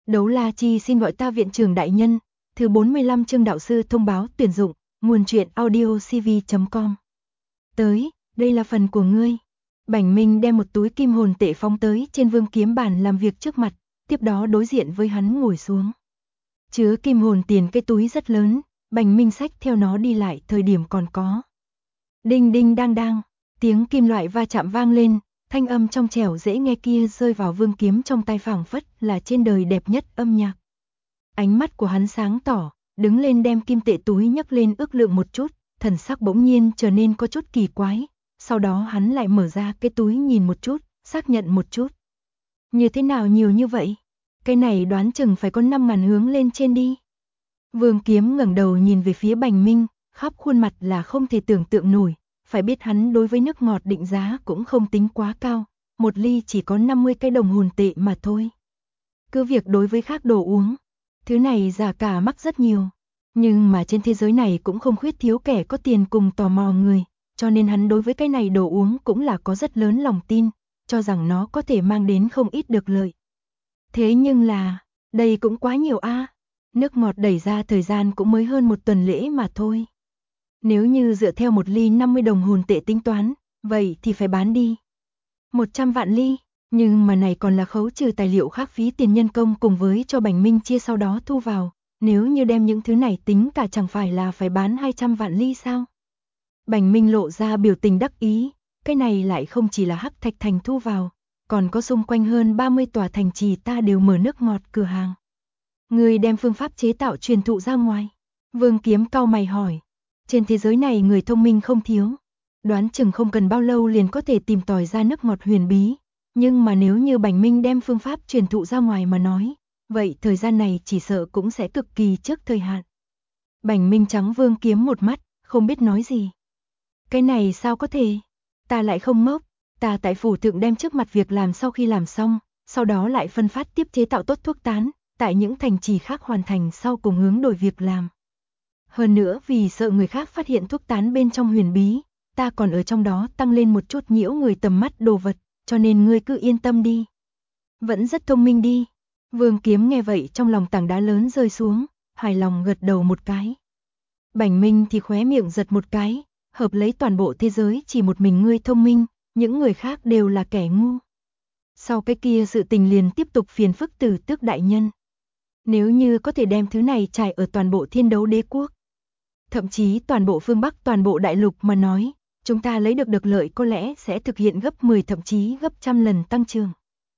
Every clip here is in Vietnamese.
Đấu La Chi xin gọi ta viện trưởng đại nhân. Thứ 45 chương đạo sư thông báo tuyển dụng. Nguồn truyện audiocv.com. Tới, đây là phần của ngươi. Bảnh Minh đem một túi kim hồn tệ phóng tới trên Vương Kiếm bàn làm việc trước mặt, tiếp đó đối diện với hắn ngồi xuống. Chứa kim hồn tiền, cái túi rất lớn, Bảnh Minh xách theo nó đi lại thời điểm còn có. Đinh đinh đang đang, tiếng kim loại va chạm vang lên, thanh âm trong trẻo dễ nghe kia rơi vào Vương Kiếm trong tai phảng phất là trên đời đẹp nhất âm nhạc. Ánh mắt của hắn sáng tỏ, đứng lên đem kim tệ túi nhấc lên ước lượng một chút, thần sắc bỗng nhiên trở nên có chút kỳ quái, sau đó hắn lại mở ra cái túi nhìn một chút, xác nhận một chút. Như thế nào nhiều như vậy? Cái này đoán chừng phải có 5.000 hướng lên trên đi. Vương Kiếm ngẩng đầu nhìn về phía Bảnh Minh, khắp khuôn mặt là không thể tưởng tượng nổi, phải biết hắn đối với nước ngọt định giá cũng không tính quá cao, một ly chỉ có 50 cái đồng hồn tệ mà thôi. Cứ việc đối với khác đồ uống, thứ này giá cả mắc rất nhiều, nhưng mà trên thế giới này cũng không khuyết thiếu kẻ có tiền cùng tò mò người, cho nên hắn đối với cái này đồ uống cũng là có rất lớn lòng tin, cho rằng nó có thể mang đến không ít được lợi. Thế nhưng là, đây cũng quá nhiều a. Nước ngọt đẩy ra thời gian cũng mới hơn một tuần lễ mà thôi. Nếu như dựa theo một ly 50 đồng hồn tệ tính toán, vậy thì phải bán đi 100 vạn ly, nhưng mà này còn là khấu trừ tài liệu khác phí tiền nhân công cùng với cho Bảnh Minh chia sau đó thu vào, nếu như đem những thứ này tính cả chẳng phải là phải bán 200 vạn ly sao? Bảnh Minh lộ ra biểu tình đắc ý, cái này lại không chỉ là Hắc Thạch Thành thu vào, còn có xung quanh hơn 30 tòa thành trì ta đều mở nước ngọt cửa hàng. Người đem phương pháp chế tạo truyền thụ ra ngoài. Vương Kiếm cau mày hỏi. Trên thế giới này người thông minh không thiếu, đoán chừng không cần bao lâu liền có thể tìm tòi ra nước ngọt huyền bí, nhưng mà nếu như Bảnh Minh đem phương pháp truyền thụ ra ngoài mà nói, vậy thời gian này chỉ sợ cũng sẽ cực kỳ trước thời hạn. Bảnh Minh trắng Vương Kiếm một mắt, không biết nói gì. Cái này sao có thể? Ta lại không ngốc, ta tại phủ thượng đem trước mặt việc làm sau khi làm xong, sau đó lại phân phát tiếp chế tạo tốt thuốc tán, tại những thành trì khác hoàn thành sau cùng hướng đổi việc làm. Hơn nữa vì sợ người khác phát hiện thuốc tán bên trong huyền bí, ta còn ở trong đó tăng lên một chút nhiễu người tầm mắt đồ vật, cho nên ngươi cứ yên tâm đi. Vẫn rất thông minh đi. Vương Kiếm nghe vậy trong lòng tảng đá lớn rơi xuống, hài lòng gật đầu một cái. Bảnh Minh thì khóe miệng giật một cái, hợp lấy toàn bộ thế giới chỉ một mình ngươi thông minh, những người khác đều là kẻ ngu. Sau cái kia sự tình liền tiếp tục phiền phức Tử Tước đại nhân. Nếu như có thể đem thứ này trải ở toàn bộ Thiên Đấu Đế quốc, thậm chí toàn bộ phương Bắc toàn bộ đại lục mà nói, chúng ta lấy được lợi có lẽ sẽ thực hiện gấp 10 thậm chí gấp trăm lần tăng trưởng.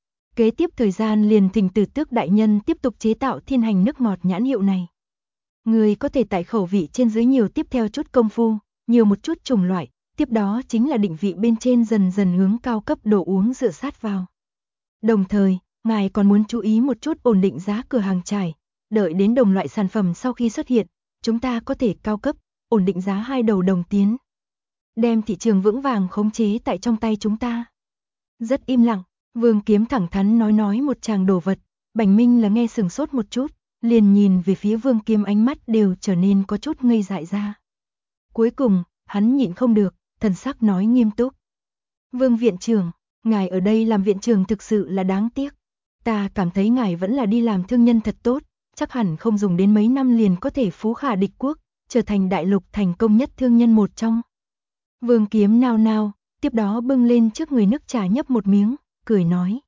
Kế tiếp thời gian liền thỉnh Tử Tước đại nhân tiếp tục chế tạo thiên hành nước ngọt nhãn hiệu này. Người có thể tại khẩu vị trên dưới nhiều tiếp theo chút công phu, nhiều một chút chủng loại, tiếp đó chính là định vị bên trên dần dần hướng cao cấp đồ uống dựa sát vào. Đồng thời, ngài còn muốn chú ý một chút ổn định giá cửa hàng trải, đợi đến đồng loại sản phẩm sau khi xuất hiện, chúng ta có thể cao cấp, ổn định giá 2 đầu đồng tiến. Đem thị trường vững vàng khống chế tại trong tay chúng ta. Rất im lặng, Vương Kiếm thẳng thắn nói một tràng đồ vật, Bảnh Minh là nghe sừng sốt một chút, liền nhìn về phía Vương Kiếm ánh mắt đều trở nên có chút ngây dại ra. Cuối cùng, hắn nhịn không được, thần sắc nói nghiêm túc. Vương viện trưởng, ngài ở đây làm viện trưởng thực sự là đáng tiếc. Ta cảm thấy ngài vẫn là đi làm thương nhân thật tốt, chắc hẳn không dùng đến mấy năm liền có thể phú khả địch quốc, trở thành đại lục thành công nhất thương nhân một trong. Vương Kiếm nao nao, tiếp đó bưng lên trước người nước trà nhấp một miếng, cười nói.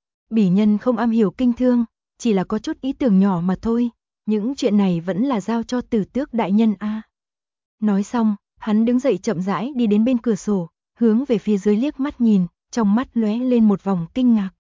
Bỉ nhân không am hiểu kinh thương, chỉ là có chút ý tưởng nhỏ mà thôi, những chuyện này vẫn là giao cho Tử Tước đại nhân a. Nói xong, hắn đứng dậy chậm rãi đi đến bên cửa sổ, hướng về phía dưới liếc mắt nhìn, trong mắt lóe lên một vòng kinh ngạc.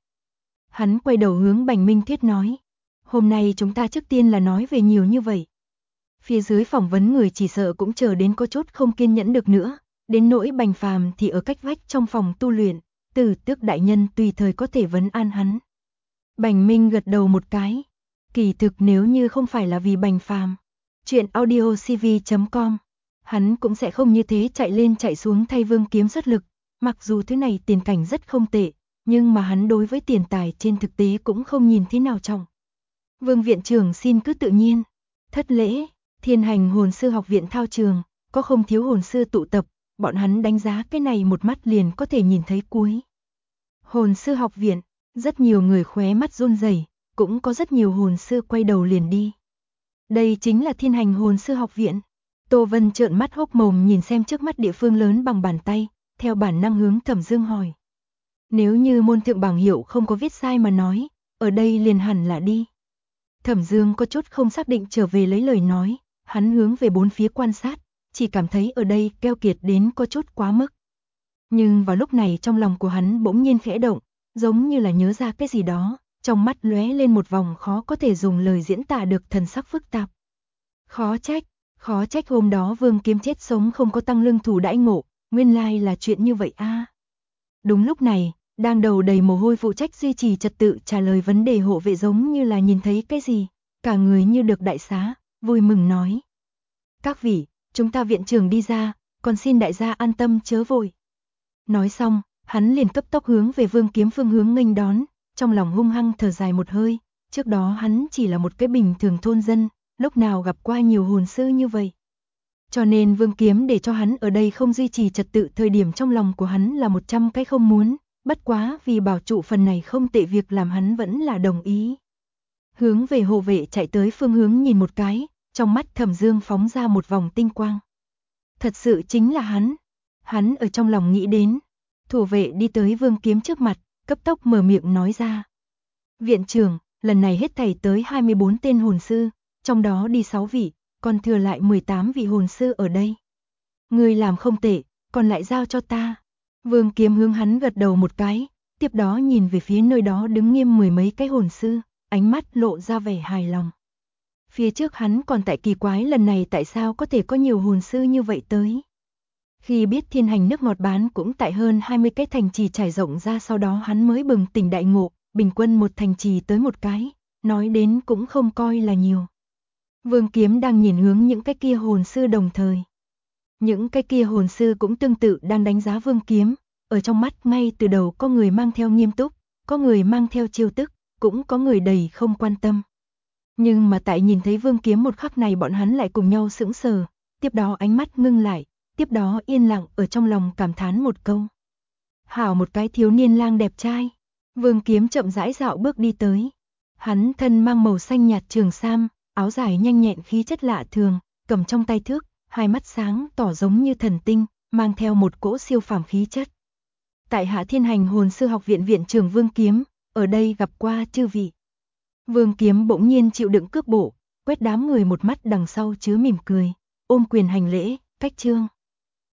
Hắn quay đầu hướng Bảnh Minh Thuyết nói, hôm nay chúng ta trước tiên là nói về nhiều như vậy. Phía dưới phỏng vấn người chỉ sợ cũng chờ đến có chút không kiên nhẫn được nữa, đến nỗi Bành Phàm thì ở cách vách trong phòng tu luyện, Tử Tước đại nhân tùy thời có thể vấn an hắn. Bảnh Minh gật đầu một cái, kỳ thực nếu như không phải là vì Bành Phàm, chuyện audiocv.com, hắn cũng sẽ không như thế chạy lên chạy xuống thay Vương Kiếm xuất lực, mặc dù thứ này tiền cảnh rất không tệ, nhưng mà hắn đối với tiền tài trên thực tế cũng không nhìn thế nào trọng. Vương viện trưởng xin cứ tự nhiên. Thất lễ, Thiên Hành hồn sư học viện thao trường, có không thiếu hồn sư tụ tập, bọn hắn đánh giá cái này một mắt liền có thể nhìn thấy cuối. Hồn sư học viện, rất nhiều người khóe mắt run rẩy, cũng có rất nhiều hồn sư quay đầu liền đi. Đây chính là Thiên Hành Hồn Sư Học Viện. Tô Vân trợn mắt hốc mồm nhìn xem trước mắt địa phương lớn bằng bàn tay, theo bản năng hướng Thẩm Dương hỏi. Nếu như môn thượng bảng hiệu không có viết sai mà nói, ở đây liền hẳn là đi. Thẩm Dương có chút không xác định trở về lấy lời nói, hắn hướng về bốn phía quan sát, chỉ cảm thấy ở đây keo kiệt đến có chút quá mức. Nhưng vào lúc này trong lòng của hắn bỗng nhiên khẽ động, giống như là nhớ ra cái gì đó, trong mắt lóe lên một vòng khó có thể dùng lời diễn tả được thần sắc phức tạp. Khó trách hôm đó Vương Kiếm chết sống không có tăng lương thủ đãi ngộ, nguyên lai là chuyện như vậy a. Đúng lúc này, đang đầu đầy mồ hôi phụ trách duy trì trật tự trả lời vấn đề hộ vệ giống như là nhìn thấy cái gì, cả người như được đại xá, vui mừng nói. Các vị, chúng ta viện trưởng đi ra, còn xin đại gia an tâm chớ vội. Nói xong, hắn liền cấp tốc hướng về Vương Kiếm phương hướng nghênh đón, trong lòng hung hăng thở dài một hơi, trước đó hắn chỉ là một cái bình thường thôn dân, lúc nào gặp qua nhiều hồn sư như vậy. Cho nên Vương Kiếm để cho hắn ở đây không duy trì trật tự thời điểm trong lòng của hắn là 100 cái không muốn, bất quá vì bảo trụ phần này không tệ việc làm hắn vẫn là đồng ý. Hướng về hộ vệ chạy tới phương hướng nhìn một cái, trong mắt Thẩm Dương phóng ra một vòng tinh quang. Thật sự chính là hắn ở trong lòng nghĩ đến. Thủ vệ đi tới Vương Kiếm trước mặt, cấp tốc mở miệng nói ra. Viện trưởng, lần này hết thảy tới 24 tên hồn sư, trong đó đi 6 vị, còn thừa lại 18 vị hồn sư ở đây. Ngươi làm không tệ, còn lại giao cho ta. Vương Kiếm hướng hắn gật đầu một cái, tiếp đó nhìn về phía nơi đó đứng nghiêm mười mấy cái hồn sư, ánh mắt lộ ra vẻ hài lòng. Phía trước hắn còn tại kỳ quái lần này tại sao có thể có nhiều hồn sư như vậy tới. Khi biết Thiên Hành nước ngọt bán cũng tại hơn 20 cái thành trì trải rộng ra, sau đó hắn mới bừng tỉnh đại ngộ, bình quân một thành trì tới một cái, nói đến cũng không coi là nhiều. Vương Kiếm đang nhìn hướng những cái kia hồn sư đồng thời. Những cái kia hồn sư cũng tương tự đang đánh giá Vương Kiếm, ở trong mắt ngay từ đầu có người mang theo nghiêm túc, có người mang theo trêu tức, cũng có người đầy không quan tâm. Nhưng mà tại nhìn thấy Vương Kiếm một khắc này bọn hắn lại cùng nhau sững sờ, tiếp đó ánh mắt ngưng lại, tiếp đó yên lặng ở trong lòng cảm thán một câu. Hảo một cái thiếu niên lang đẹp trai. Vương Kiếm chậm rãi dạo bước đi tới. Hắn thân mang màu xanh nhạt trường sam, áo dài nhanh nhẹn khí chất lạ thường, cầm trong tay thước, hai mắt sáng tỏ giống như thần tinh, mang theo một cỗ siêu phàm khí chất. Tại Hạ Thiên Hành Hồn Sư Học Viện viện trưởng Vương Kiếm, ở đây gặp qua chư vị. Vương Kiếm bỗng nhiên chịu đựng cước bộ, quét đám người một mắt đằng sau chứa mỉm cười, ôm quyền hành lễ, cách trương.